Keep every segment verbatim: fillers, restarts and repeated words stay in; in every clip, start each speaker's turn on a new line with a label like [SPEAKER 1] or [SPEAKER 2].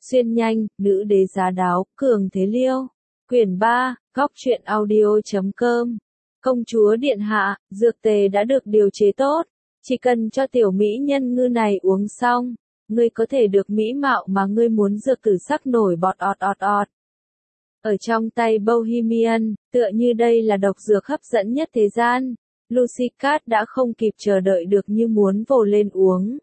[SPEAKER 1] Xuyên nhanh, nữ đế giá đáo, cường thế liêu. Quyển ba, góc truyện audio.com. Công chúa điện hạ, dược tề đã được điều chế tốt. Chỉ cần cho tiểu mỹ nhân ngư này uống xong, ngươi có thể được mỹ mạo mà ngươi muốn, dược tử sắc nổi bọt ọt ọt ọt. Ở trong tay Bohemian, tựa như đây là độc dược hấp dẫn nhất thế gian. Lucy Cat đã không kịp chờ đợi được như muốn vồ lên uống.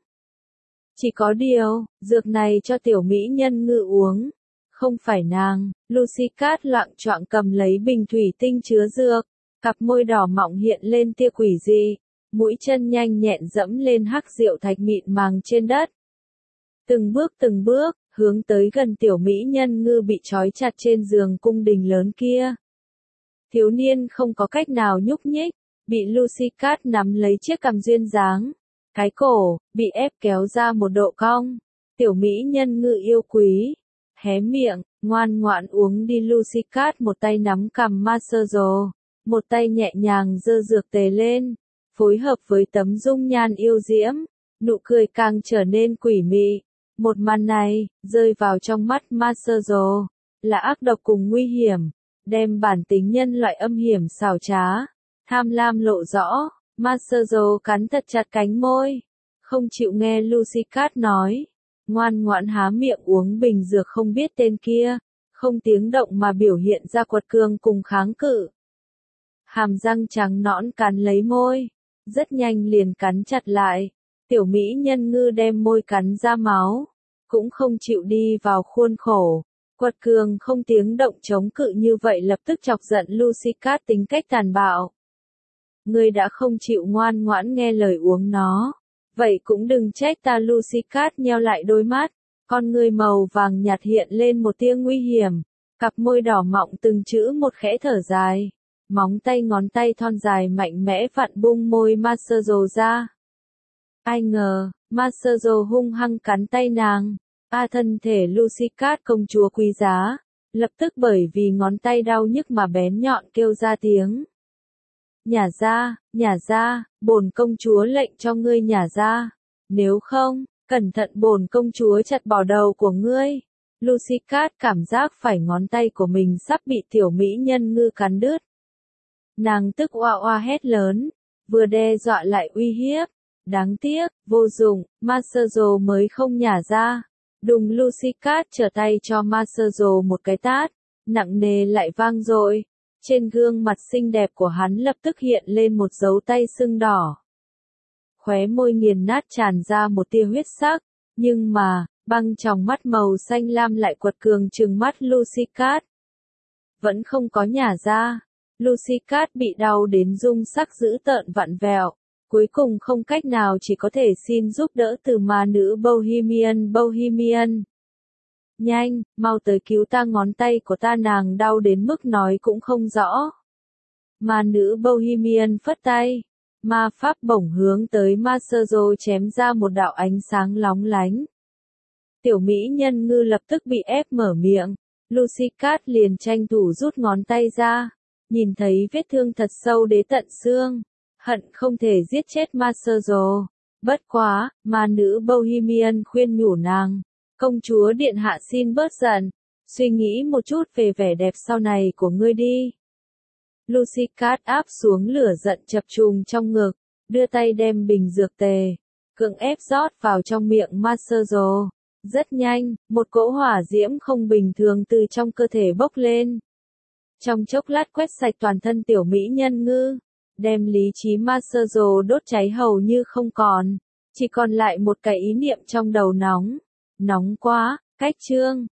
[SPEAKER 1] Chỉ có điều, dược này cho tiểu mỹ nhân ngư uống. Không phải nàng. Lucy Cat loạng choạng cầm lấy bình thủy tinh chứa dược. Cặp môi đỏ mọng hiện lên tia quỷ dị. Mũi chân nhanh nhẹn dẫm lên hắc rượu thạch mịn màng trên đất. Từng bước từng bước, hướng tới gần tiểu mỹ nhân ngư bị trói chặt trên giường cung đình lớn kia. Thiếu niên không có cách nào nhúc nhích, bị Lucy Cat nắm lấy chiếc cằm duyên dáng. Cái cổ, bị ép kéo ra một độ cong. Tiểu mỹ nhân ngư yêu quý. Hé miệng, ngoan ngoãn uống đi. Lucy Cat một tay nắm cằm Masajo, một tay nhẹ nhàng giơ dược tề lên. Phối hợp với tấm dung nhan yêu diễm, nụ cười càng trở nên quỷ mị. Một màn này, rơi vào trong mắt Masajo, là ác độc cùng nguy hiểm, đem bản tính nhân loại âm hiểm xảo trá, tham lam lộ rõ. Masajo cắn thật chặt cánh môi, không chịu nghe Lucy Cat nói, ngoan ngoãn há miệng uống bình dược không biết tên kia, không tiếng động mà biểu hiện ra quật cường cùng kháng cự. Hàm răng trắng nõn cắn lấy môi, rất nhanh liền cắn chặt lại. Tiểu mỹ nhân ngư đem môi cắn ra máu, cũng không chịu đi vào khuôn khổ. Quật cường không tiếng động chống cự như vậy lập tức chọc giận Lucy Cat tính cách tàn bạo. Ngươi đã không chịu ngoan ngoãn nghe lời uống nó, vậy cũng đừng trách ta. Lucy Cat nheo lại đôi mắt, con ngươi màu vàng nhạt hiện lên một tia nguy hiểm, cặp môi đỏ mọng từng chữ một khẽ thở dài, móng tay ngón tay thon dài mạnh mẽ vặn bung môi Masajo ra. Ai ngờ, Masajo hung hăng cắn tay nàng. A thân thể Lucy Cat công chúa quý giá, lập tức bởi vì ngón tay đau nhức mà bén nhọn kêu ra tiếng. Nhả ra, nhả ra, bổn công chúa lệnh cho ngươi nhả ra. Nếu không, cẩn thận bổn công chúa chặt bỏ đầu của ngươi. Lucy Cat cảm giác phải ngón tay của mình sắp bị tiểu mỹ nhân ngư cắn đứt. Nàng tức oa oa hét lớn, vừa đe dọa lại uy hiếp. Đáng tiếc, vô dụng, Masajo mới không nhả ra. Đùng. Lucy Cat trở tay cho Masajo một cái tát, nặng nề lại vang dội. Trên gương mặt xinh đẹp của hắn lập tức hiện lên một dấu tay sưng đỏ. Khóe môi nghiền nát tràn ra một tia huyết sắc, nhưng mà, băng tròng mắt màu xanh lam lại quật cường trừng mắt Lucy Cat. Vẫn không có nhả ra. Lucy Cat bị đau đến rung sắc dữ tợn vặn vẹo. Cuối cùng không cách nào chỉ có thể xin giúp đỡ từ ma nữ Bohemian. Bohemian, nhanh, mau tới cứu ta, ngón tay của ta nàng đau đến mức nói cũng không rõ. Ma nữ Bohemian phất tay, ma pháp bổng hướng tới Masajo chém ra một đạo ánh sáng lóng lánh. Tiểu mỹ nhân ngư lập tức bị ép mở miệng, Lucy Cat liền tranh thủ rút ngón tay ra, nhìn thấy vết thương thật sâu đến tận xương. Hận không thể giết chết Masajo. Bất quá, ma nữ Bohemian khuyên nhủ nàng. Công chúa điện hạ xin bớt giận. Suy nghĩ một chút về vẻ đẹp sau này của ngươi đi. Lucy Cat áp xuống lửa giận chập trùng trong ngực. Đưa tay đem bình dược tề, cưỡng ép rót vào trong miệng Masajo. Rất nhanh, một cỗ hỏa diễm không bình thường từ trong cơ thể bốc lên. Trong chốc lát quét sạch toàn thân tiểu mỹ nhân ngư. Đem lý trí Masajo đốt cháy hầu như không còn, chỉ còn lại một cái ý niệm trong đầu nóng. Nóng quá, cách chương.